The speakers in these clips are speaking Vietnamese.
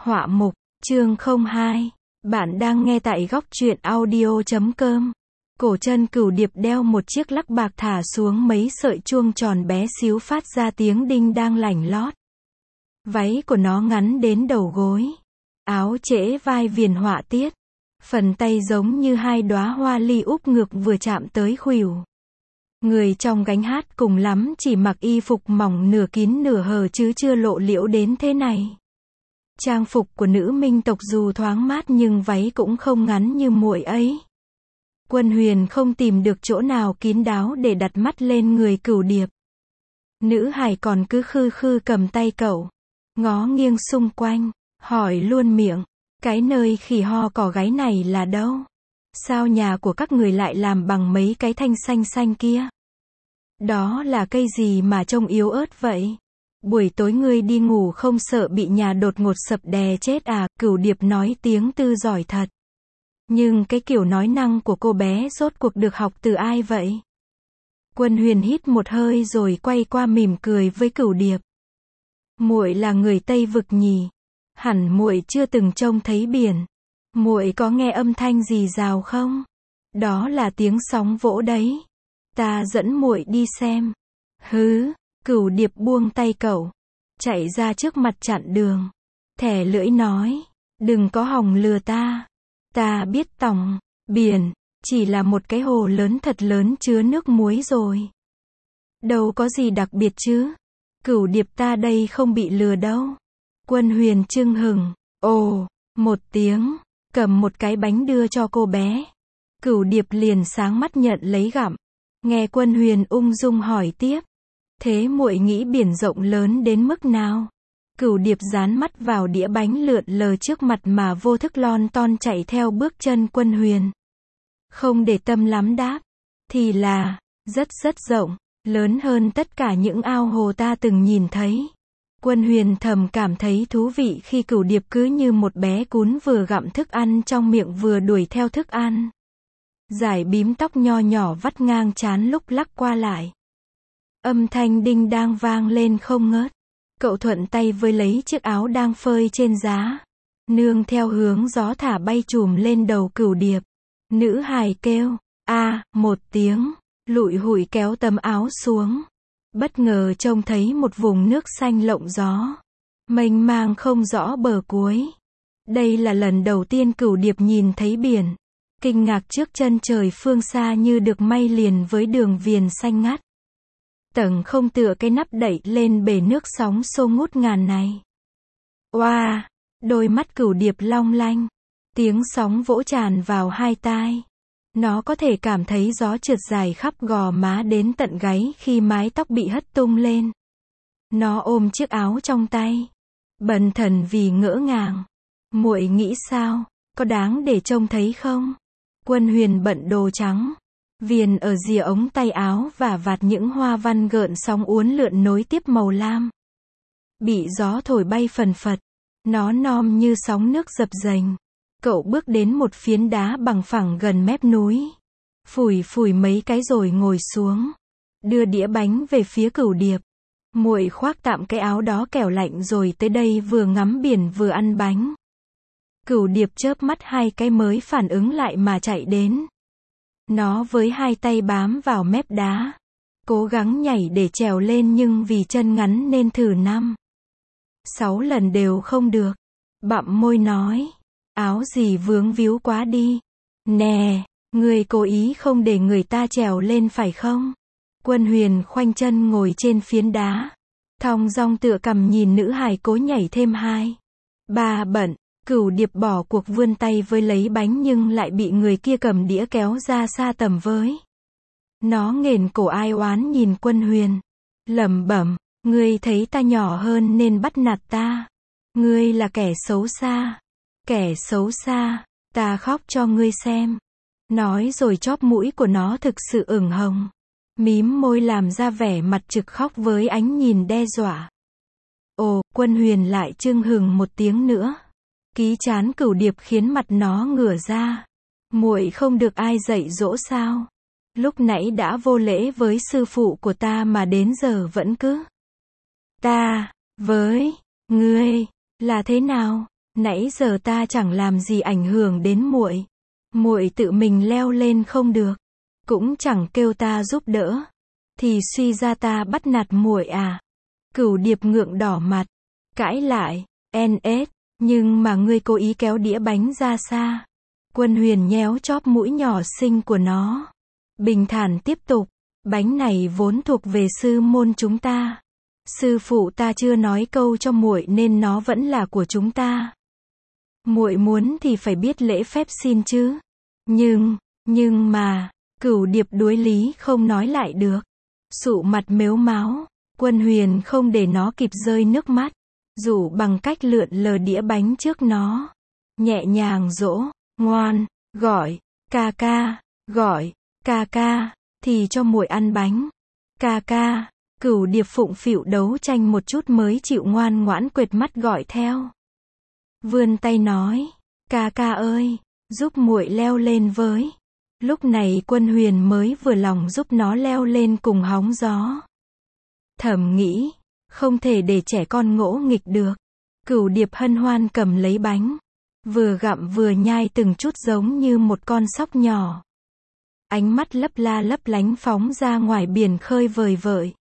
Họa mục, chương 02. Bạn đang nghe tại góc truyện audio.com. Cổ chân cửu điệp đeo một chiếc lắc bạc thả xuống mấy sợi chuông tròn bé xíu phát ra tiếng đinh đang lảnh lót. Váy của nó ngắn đến đầu gối. Áo trễ vai viền họa tiết. Phần tay giống như hai đóa hoa ly úp ngược vừa chạm tới khuỷu. Người trong gánh hát cùng lắm chỉ mặc y phục mỏng nửa kín nửa hở chứ chưa lộ liễu đến thế này. Trang phục của nữ minh tộc dù thoáng mát nhưng váy cũng không ngắn như muội ấy. Quân Huyền không tìm được chỗ nào kín đáo để đặt mắt lên người cửu điệp. Nữ hài còn cứ khư khư cầm tay cậu, ngó nghiêng xung quanh, hỏi luôn miệng, cái nơi khỉ ho cỏ gáy này là đâu? Sao nhà của các người lại làm bằng mấy cái thanh xanh xanh kia? Đó là cây gì mà trông yếu ớt vậy? Buổi tối ngươi đi ngủ không sợ bị nhà đột ngột sập đè chết à? Cửu điệp nói tiếng Tư giỏi thật. Nhưng cái kiểu nói năng của cô bé rốt cuộc được học từ ai vậy? Quân Huyền hít một hơi rồi quay qua mỉm cười với cửu điệp. Muội là người Tây Vực nhỉ? Hẳn muội chưa từng trông thấy biển. Muội có nghe âm thanh gì rào không? Đó là tiếng sóng vỗ đấy. Ta dẫn muội đi xem. Hứ, cửu điệp buông tay cậu, chạy ra trước mặt chặn đường. Thẻ lưỡi nói, đừng có hòng lừa ta. Ta biết tòng, biển, chỉ là một cái hồ lớn thật lớn chứa nước muối rồi. Đâu có gì đặc biệt chứ. Cửu điệp ta đây không bị lừa đâu. Quân Huyền chưng hừng, ồ, một tiếng, cầm một cái bánh đưa cho cô bé. Cửu điệp liền sáng mắt nhận lấy gặm. Nghe Quân Huyền ung dung hỏi tiếp. Thế muội nghĩ biển rộng lớn đến mức nào? Cửu điệp dán mắt vào đĩa bánh lượn lờ trước mặt mà vô thức lon ton chạy theo bước chân Quân Huyền. Không để tâm lắm đáp. Thì là, rất rộng, lớn hơn tất cả những ao hồ ta từng nhìn thấy. Quân Huyền thầm cảm thấy thú vị khi cửu điệp cứ như một bé cún vừa gặm thức ăn trong miệng vừa đuổi theo thức ăn. Dải bím tóc nho nhỏ vắt ngang trán lúc lắc qua lại. Âm thanh đinh đang vang lên không ngớt. Cậu thuận tay với lấy chiếc áo đang phơi trên giá. Nương theo hướng gió thả bay trùm lên đầu cửu điệp. Nữ hài kêu, một tiếng, lụi hụi kéo tấm áo xuống. Bất ngờ trông thấy một vùng nước xanh lộng gió. Mênh mang không rõ bờ cuối. Đây là lần đầu tiên cửu điệp nhìn thấy biển. Kinh ngạc trước chân trời phương xa như được may liền với đường viền xanh ngắt. Tầng không tựa cái nắp đậy lên bể nước sóng xô ngút ngàn này. Oa, đôi mắt cửu điệp long lanh. Tiếng sóng vỗ tràn vào hai tai. Nó có thể cảm thấy gió trượt dài khắp gò má đến tận gáy khi mái tóc bị hất tung lên. Nó ôm chiếc áo trong tay. Bần thần vì ngỡ ngàng. Muội nghĩ sao, có đáng để trông thấy không? Quân Huyền bận đồ trắng. Viền ở rìa ống tay áo và vạt những hoa văn gợn sóng uốn lượn nối tiếp màu lam. Bị gió thổi bay phần phật. Nó non như sóng nước dập dềnh. Cậu bước đến một phiến đá bằng phẳng gần mép núi. Phủi mấy cái rồi ngồi xuống. Đưa đĩa bánh về phía cửu điệp. Muội khoác tạm cái áo đó kẻo lạnh rồi tới đây vừa ngắm biển vừa ăn bánh. Cửu điệp chớp mắt hai cái mới phản ứng lại mà chạy đến. Nó với hai tay bám vào mép đá. Cố gắng nhảy để trèo lên nhưng vì chân ngắn nên thử 5-6 lần đều không được. Bặm môi nói. Áo gì vướng víu quá đi. Nè, ngươi cố ý không để người ta trèo lên phải không? Quân Huyền khoanh chân ngồi trên phiến đá. Thong dong tựa cằm nhìn nữ hài cố nhảy thêm 2-3 bận. Cửu điệp bỏ cuộc vươn tay với lấy bánh nhưng lại bị người kia cầm đĩa kéo ra xa tầm với. Nó nghển cổ ai oán nhìn Quân Huyền. Lẩm bẩm, ngươi thấy ta nhỏ hơn nên bắt nạt ta. Ngươi là kẻ xấu xa. Kẻ xấu xa, ta khóc cho ngươi xem. Nói rồi chóp mũi của nó thực sự ửng hồng. Mím môi làm ra vẻ mặt trực khóc với ánh nhìn đe dọa. Ồ, Quân Huyền lại chưng hừng một tiếng nữa. Ký trán cửu điệp khiến mặt nó ngửa ra. Muội không được ai dạy dỗ sao? Lúc nãy đã vô lễ với sư phụ của ta mà đến giờ vẫn cứ. Ta, với, ngươi, là thế nào? Nãy giờ ta chẳng làm gì ảnh hưởng đến muội. Muội tự mình leo lên không được, cũng chẳng kêu ta giúp đỡ, thì suy ra ta bắt nạt muội à? Cửu Điệp ngượng đỏ mặt, cãi lại, NS, nhưng mà ngươi cố ý kéo đĩa bánh ra xa. Quân Huyền nhéo chóp mũi nhỏ xinh của nó, bình thản tiếp tục, bánh này vốn thuộc về sư môn chúng ta. Sư phụ ta chưa nói câu cho muội nên nó vẫn là của chúng ta. Muội muốn thì phải biết lễ phép xin chứ. Nhưng mà, Cửu Điệp đuối lý không nói lại được. Sụ mặt mếu máo, Quân Huyền không để nó kịp rơi nước mắt, dụ bằng cách lượn lờ đĩa bánh trước nó. Nhẹ nhàng dỗ, ngoan, gọi, ca ca, gọi, ca ca, thì cho muội ăn bánh. Ca ca, Cửu Điệp phụng phịu đấu tranh một chút mới chịu ngoan ngoãn quệt mắt gọi theo. Vươn tay nói, ca ca ơi, giúp muội leo lên với. Lúc này Quân Huyền mới vừa lòng giúp nó leo lên cùng hóng gió. Thầm nghĩ, không thể để trẻ con ngỗ nghịch được. Cửu Điệp hân hoan cầm lấy bánh, vừa gặm vừa nhai từng chút giống như một con sóc nhỏ. Ánh mắt lấp la lấp lánh phóng ra ngoài biển khơi vời vợi.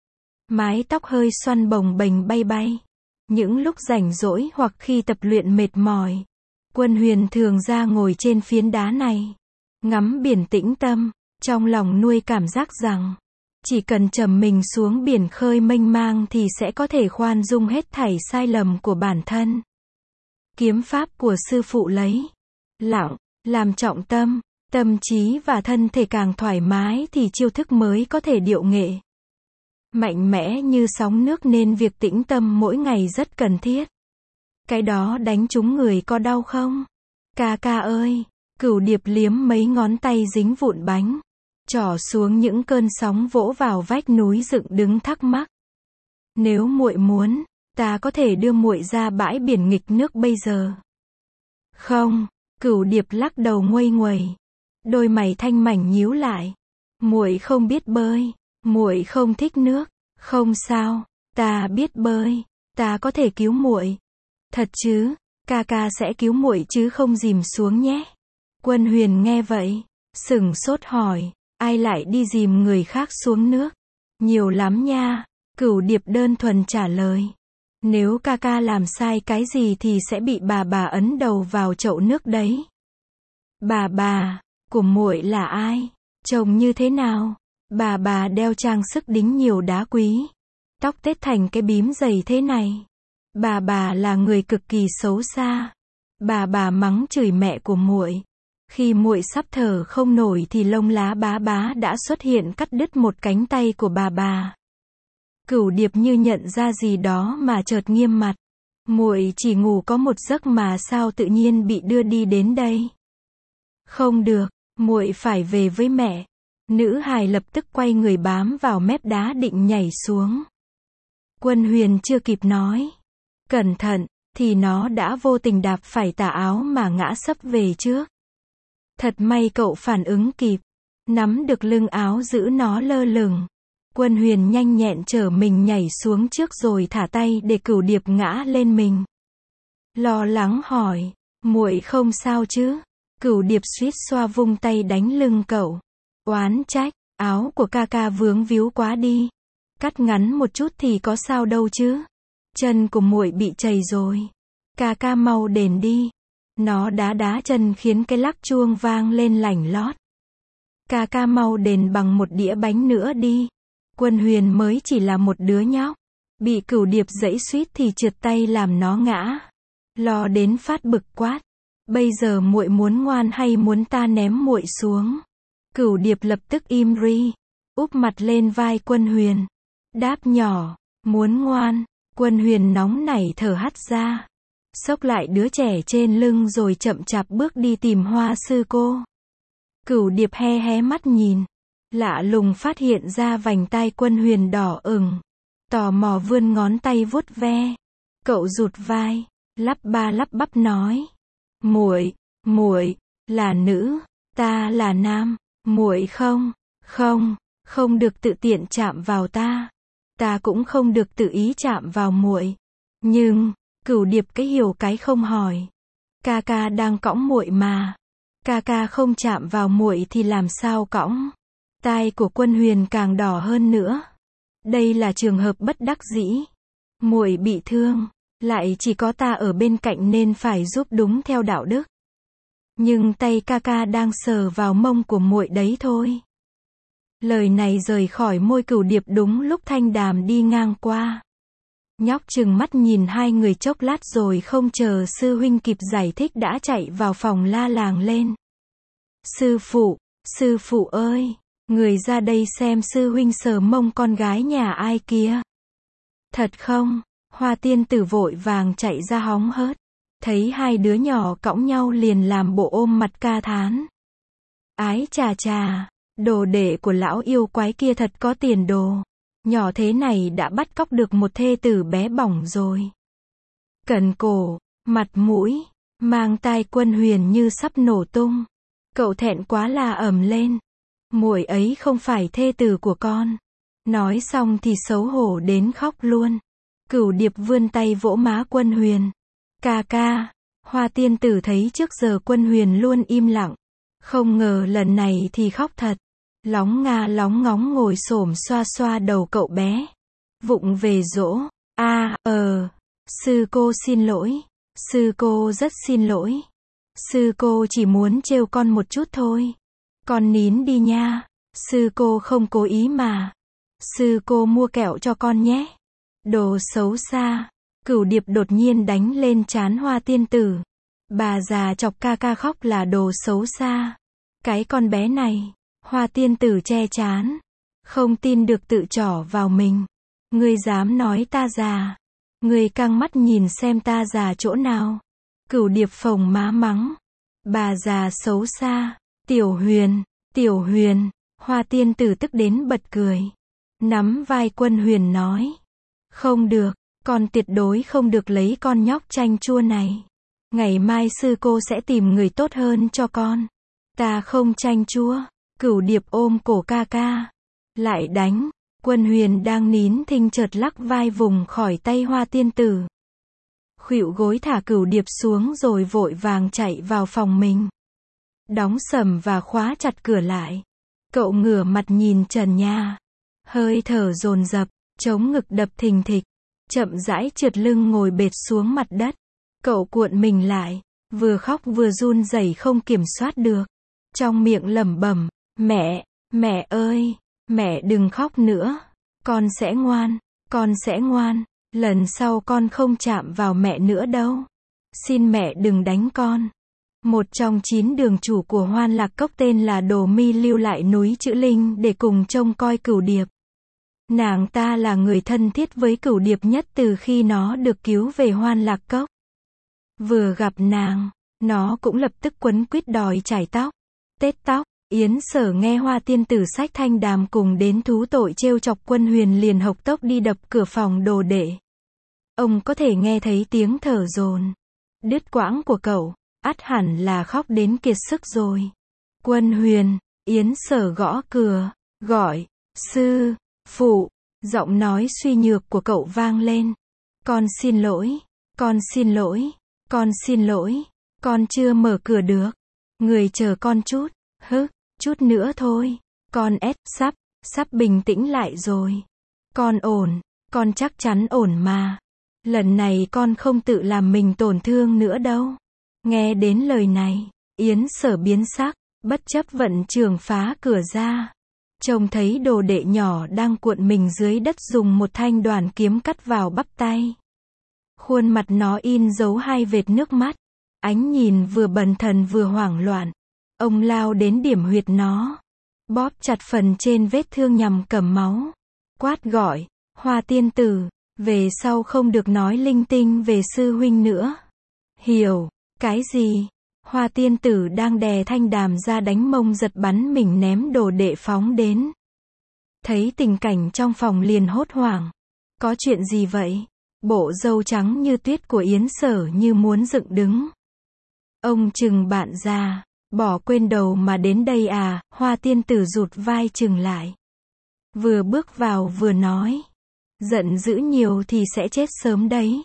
Mái tóc hơi xoăn bồng bềnh bay bay. Những lúc rảnh rỗi hoặc khi tập luyện mệt mỏi, Quân Huyền thường ra ngồi trên phiến đá này, ngắm biển tĩnh tâm, trong lòng nuôi cảm giác rằng, chỉ cần trầm mình xuống biển khơi mênh mang thì sẽ có thể khoan dung hết thảy sai lầm của bản thân. Kiếm pháp của sư phụ lấy lặng, làm trọng tâm, tâm trí và thân thể càng thoải mái thì chiêu thức mới có thể điệu nghệ. Mạnh mẽ như sóng nước nên việc tĩnh tâm mỗi ngày rất cần thiết. Cái đó đánh trúng người có đau không? Ca ca ơi, Cửu Điệp liếm mấy ngón tay dính vụn bánh, trỏ xuống những cơn sóng vỗ vào vách núi dựng đứng thắc mắc. Nếu muội muốn, ta có thể đưa muội ra bãi biển nghịch nước bây giờ. Không, Cửu Điệp lắc đầu nguây nguẩy, đôi mày thanh mảnh nhíu lại. Muội không biết bơi, muội không thích nước. Không sao, ta biết bơi, ta có thể cứu muội. Thật chứ? Ca ca sẽ cứu muội chứ không dìm xuống nhé. Quân Huyền nghe vậy, sửng sốt hỏi, ai lại đi dìm người khác xuống nước? Nhiều lắm nha. Cửu Điệp đơn thuần trả lời. Nếu ca ca làm sai cái gì thì sẽ bị bà ấn đầu vào chậu nước đấy. Bà của muội là ai? Trông như thế nào? Bà đeo trang sức đính nhiều đá quý, tóc tết thành cái bím dày thế này. Bà là người cực kỳ xấu xa. Bà mắng chửi mẹ của muội. Khi muội sắp thở không nổi thì lông lá bá đã xuất hiện cắt đứt một cánh tay của bà. Cửu Điệp như nhận ra gì đó mà chợt nghiêm mặt. Muội chỉ ngủ có một giấc mà sao tự nhiên bị đưa đi đến đây? Không được, muội phải về với mẹ. Nữ hài lập tức quay người bám vào mép đá định nhảy xuống. Quân Huyền chưa kịp nói cẩn thận, thì nó đã vô tình đạp phải tà áo mà ngã sấp về trước. Thật may cậu phản ứng kịp, nắm được lưng áo giữ nó lơ lửng. Quân Huyền nhanh nhẹn chở mình nhảy xuống trước rồi thả tay để Cửu Điệp ngã lên mình. Lo lắng hỏi, muội không sao chứ? Cửu Điệp suýt xoa vung tay đánh lưng cậu. Oán trách, áo của ca ca vướng víu quá đi. Cắt ngắn một chút thì có sao đâu chứ. Chân của muội bị trầy rồi. Ca ca mau đền đi. Nó đá chân khiến cái lắc chuông vang lên lảnh lót. Ca ca mau đền bằng một đĩa bánh nữa đi. Quân Huyền mới chỉ là một đứa nhóc, bị Cửu Điệp giẫy suýt thì trượt tay làm nó ngã. Lo đến phát bực quát. Bây giờ muội muốn ngoan hay muốn ta ném muội xuống? Cửu Điệp lập tức im ri, úp mặt lên vai Quân Huyền. Đáp nhỏ, muốn ngoan. Quân Huyền nóng nảy thở hắt ra, xốc lại đứa trẻ trên lưng rồi chậm chạp bước đi tìm Hoa sư cô. Cửu Điệp hé mắt nhìn, lạ lùng phát hiện ra vành tai Quân Huyền đỏ ửng, tò mò vươn ngón tay vuốt ve. Cậu rụt vai, lắp ba lắp bắp nói, muội là nữ, ta là nam. Muội không được tự tiện chạm vào ta. Ta cũng không được tự ý chạm vào muội. Cửu Điệp cái hiểu cái không hỏi. Ca ca đang cõng muội mà. Ca ca không chạm vào muội thì làm sao cõng. Tai của Quân Huyền càng đỏ hơn nữa. Đây là trường hợp bất đắc dĩ. Muội bị thương, lại chỉ có ta ở bên cạnh nên phải giúp đúng theo đạo đức. Nhưng tay ca ca đang sờ vào mông của muội đấy thôi. Lời này rời khỏi môi Cửu Điệp đúng lúc Thanh Đàm đi ngang qua. Nhóc trừng mắt nhìn hai người chốc lát rồi không chờ sư huynh kịp giải thích đã chạy vào phòng la làng lên. Sư phụ ơi, người ra đây xem sư huynh sờ mông con gái nhà ai kia. Thật không? Hoa tiên tử vội vàng chạy ra hóng hớt. Thấy hai đứa nhỏ cõng nhau liền làm bộ ôm mặt ca thán. Ái chà chà, đồ đệ của lão yêu quái kia thật có tiền đồ. Nhỏ thế này đã bắt cóc được một thê tử bé bỏng rồi. Cần cổ, mặt mũi, mang tai Quân Huyền như sắp nổ tung. Cậu thẹn quá là ầm lên. Muội ấy không phải thê tử của con. Nói xong thì xấu hổ đến khóc luôn. Cửu Điệp vươn tay vỗ má Quân Huyền. Ca ca. Hoa tiên tử thấy trước giờ Quân Huyền luôn im lặng. Không ngờ lần này thì khóc thật. Lóng nga lóng ngóng ngồi xổm xoa xoa đầu cậu bé. Vụng về dỗ. Sư cô xin lỗi. Sư cô rất xin lỗi. Sư cô chỉ muốn trêu con một chút thôi. Con nín đi nha. Sư cô không cố ý mà. Sư cô mua kẹo cho con nhé. Đồ xấu xa. Cửu Điệp đột nhiên đánh lên trán Hoa tiên tử. Bà già chọc ca ca khóc là đồ xấu xa. Cái con bé này. Hoa tiên tử che trán. Không tin được tự trỏ vào mình. Ngươi dám nói ta già. Ngươi căng mắt nhìn xem ta già chỗ nào. Cửu Điệp phồng má mắng. Bà già xấu xa. Tiểu Huyền. Hoa tiên tử tức đến bật cười. Nắm vai Quân Huyền nói. Không được, con tuyệt đối không được lấy con nhóc chanh chua này. Ngày mai sư cô sẽ tìm người tốt hơn cho con. Ta không chanh chua. Cửu Điệp ôm cổ ca ca. Lại đánh. Quân Huyền đang nín thinh chợt lắc vai vùng khỏi tay Hoa tiên tử. Khuỵu gối thả Cửu Điệp xuống rồi vội vàng chạy vào phòng mình. Đóng sầm và khóa chặt cửa lại. Cậu ngửa mặt nhìn trần nhà. Hơi thở dồn dập, chống ngực đập thình thịch. Chậm rãi trượt lưng ngồi bệt xuống mặt đất. Cậu cuộn mình lại, vừa khóc vừa run rẩy không kiểm soát được. Trong miệng lẩm bẩm, mẹ ơi, mẹ đừng khóc nữa. Con sẽ ngoan, lần sau con không chạm vào mẹ nữa đâu. Xin mẹ đừng đánh con. Một trong 9 đường chủ của Hoan Lạc Cốc tên là Đồ Mi lưu lại núi Chữ Linh để cùng trông coi Cửu Điệp. Nàng ta là người thân thiết với Cửu Điệp nhất từ khi nó được cứu về Hoan Lạc Cốc. Vừa gặp nàng, nó cũng lập tức quấn quýt đòi chải tóc, tết tóc. Yến Sở nghe Hoa tiên tử xách Thanh Đàm cùng đến thú tội trêu chọc Quân Huyền liền hộc tốc đi đập cửa phòng đồ đệ. Ông có thể nghe thấy tiếng thở dồn đứt quãng của cậu, ắt hẳn là khóc đến kiệt sức rồi. Quân Huyền, Yến Sở gõ cửa, gọi, sư phụ, giọng nói suy nhược của cậu vang lên. Con xin lỗi, con chưa mở cửa được. Người chờ con chút, chút nữa thôi. Con sắp bình tĩnh lại rồi. Con ổn, con chắc chắn ổn mà. Lần này con không tự làm mình tổn thương nữa đâu. Nghe đến lời này, Yến Sở biến sắc, bất chấp vận trường phá cửa ra. Trông thấy đồ đệ nhỏ đang cuộn mình dưới đất dùng một thanh đoàn kiếm cắt vào bắp tay. Khuôn mặt nó in dấu 2 vệt nước mắt. Ánh nhìn vừa bần thần vừa hoảng loạn. Ông lao đến điểm huyệt nó. Bóp chặt phần trên vết thương nhằm cầm máu. Quát gọi, Hoa tiên tử, về sau không được nói linh tinh về sư huynh nữa. Hiểu, cái gì? Hoa tiên tử đang đè Thanh Đàm ra đánh mông giật bắn mình ném đồ đệ phóng đến. Thấy tình cảnh trong phòng liền hốt hoảng. Có chuyện gì vậy? Bộ râu trắng như tuyết của Yến Sở như muốn dựng đứng. Ông trừng bạn già, bỏ quên đầu mà đến đây à? Hoa tiên tử rụt vai trừng lại. Vừa bước vào vừa nói. Giận dữ nhiều thì sẽ chết sớm đấy.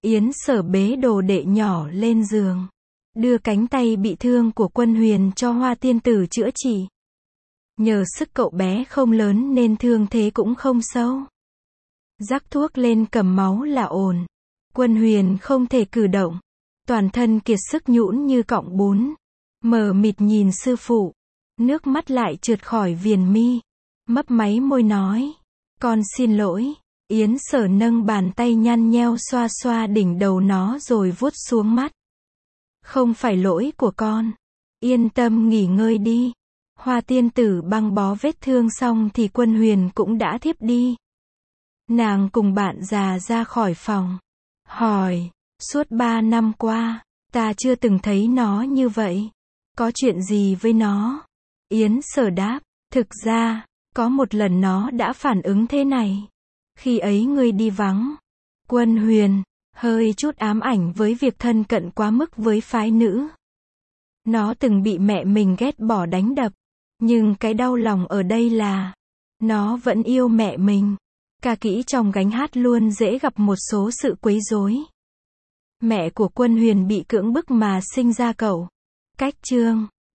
Yến Sở bế đồ đệ nhỏ lên giường, đưa cánh tay bị thương của Quân Huyền cho Hoa tiên tử chữa trị. Nhờ sức cậu bé không lớn nên thương thế cũng không sâu. Rắc thuốc lên cầm máu là ổn. Quân Huyền không thể cử động, toàn thân kiệt sức nhũn như cọng bún, mờ mịt nhìn sư phụ, nước mắt lại trượt khỏi viền mi, mấp máy môi nói, con xin lỗi. Yến Sở nâng bàn tay nhăn nheo xoa xoa đỉnh đầu nó rồi vuốt xuống mắt. Không phải lỗi của con, yên tâm nghỉ ngơi đi. Hoa tiên tử băng bó vết thương xong thì Quân Huyền cũng đã thiếp đi. Nàng cùng bạn già ra khỏi phòng, hỏi, suốt 3 năm qua, ta chưa từng thấy nó như vậy. Có chuyện gì với nó? Yến Sở đáp, thực ra, có một lần nó đã phản ứng thế này. Khi ấy ngươi đi vắng. Quân Huyền, hơi chút ám ảnh với việc thân cận quá mức với phái nữ. Nó từng bị mẹ mình ghét bỏ đánh đập. Nhưng cái đau lòng ở đây là, nó vẫn yêu mẹ mình. Ca kỹ trong gánh hát luôn dễ gặp một số sự quấy rối. Mẹ của Quân Huyền bị cưỡng bức mà sinh ra cậu. Cách chương